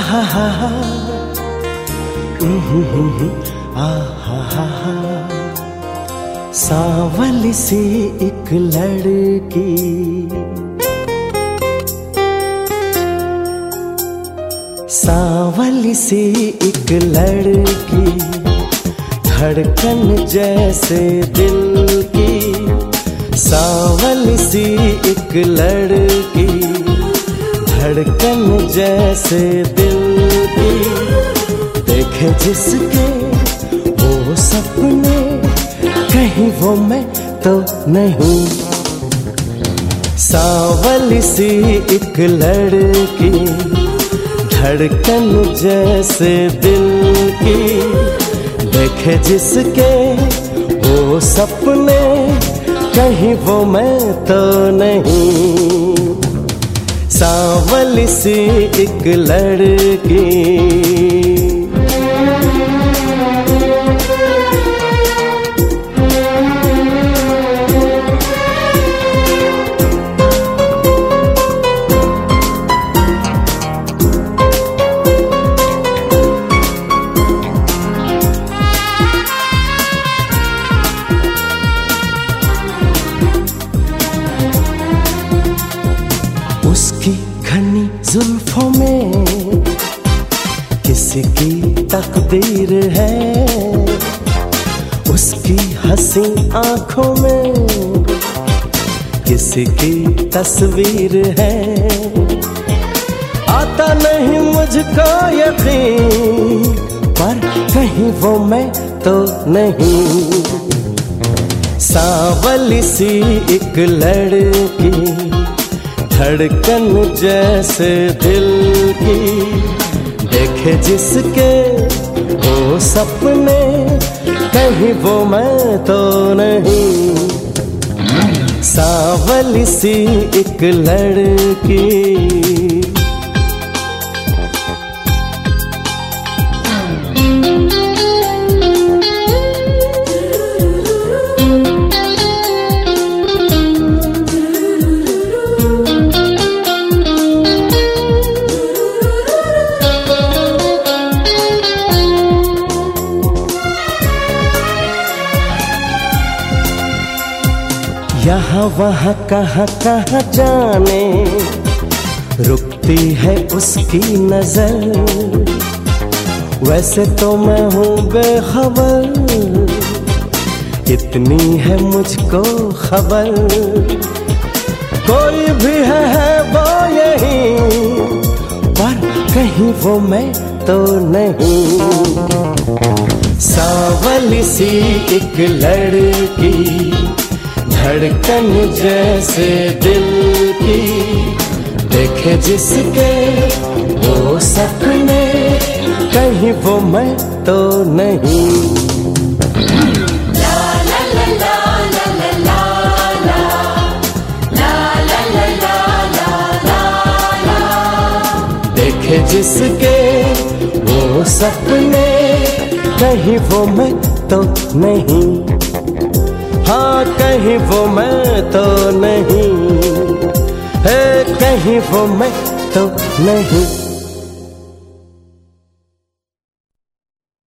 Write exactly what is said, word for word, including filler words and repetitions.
हा हा हा, आ हा हा हा। सांवली सी एक लड़की, सांवली सी एक लड़की, धड़कन जैसे दिल की। सांवली सी एक लड़की, धड़कन जैसे दिल की। देखे जिसके वो सपने, कहीं वो मैं तो नहीं। सांवली सी एक लड़की, धड़कन जैसे दिल की। देखे जिसके वो सपने, कहीं वो मैं तो नहीं। सांवली सी एक लड़की। उसकी घनी जुल्फों में किसी की तकदीर है, उसकी हंसी आंखों में किसी की तस्वीर है। आता नहीं मुझको यकीन, पर कहीं वो मैं तो नहीं। सांवली सी एक लड़की, धड़कन जैसे दिल की। देखे जिसके वो सपने, कहीं वो मैं तो नहीं। सांवली सी एक लड़की। यहाँ वहाँ कहाँ कहाँ जाने, रुकती है उसकी नजर। वैसे तो मैं हूँ बेखबर, इतनी है मुझको खबर। कोई भी है, है वो यही, पर कहीं वो मैं तो नहीं। सांवली सी एक लड़की, धड़कन जैसे दिल की। देखे जिसके वो सपने, कहीं वो मैं तो नहीं। ला ला ला ला ला ला ला, ला ला ला ला ला ला। देखे जिसके वो सपने, कहीं वो मैं तो नहीं। हाँ कहीं वो मैं तो नहीं है, कहीं वो मैं तो नहीं।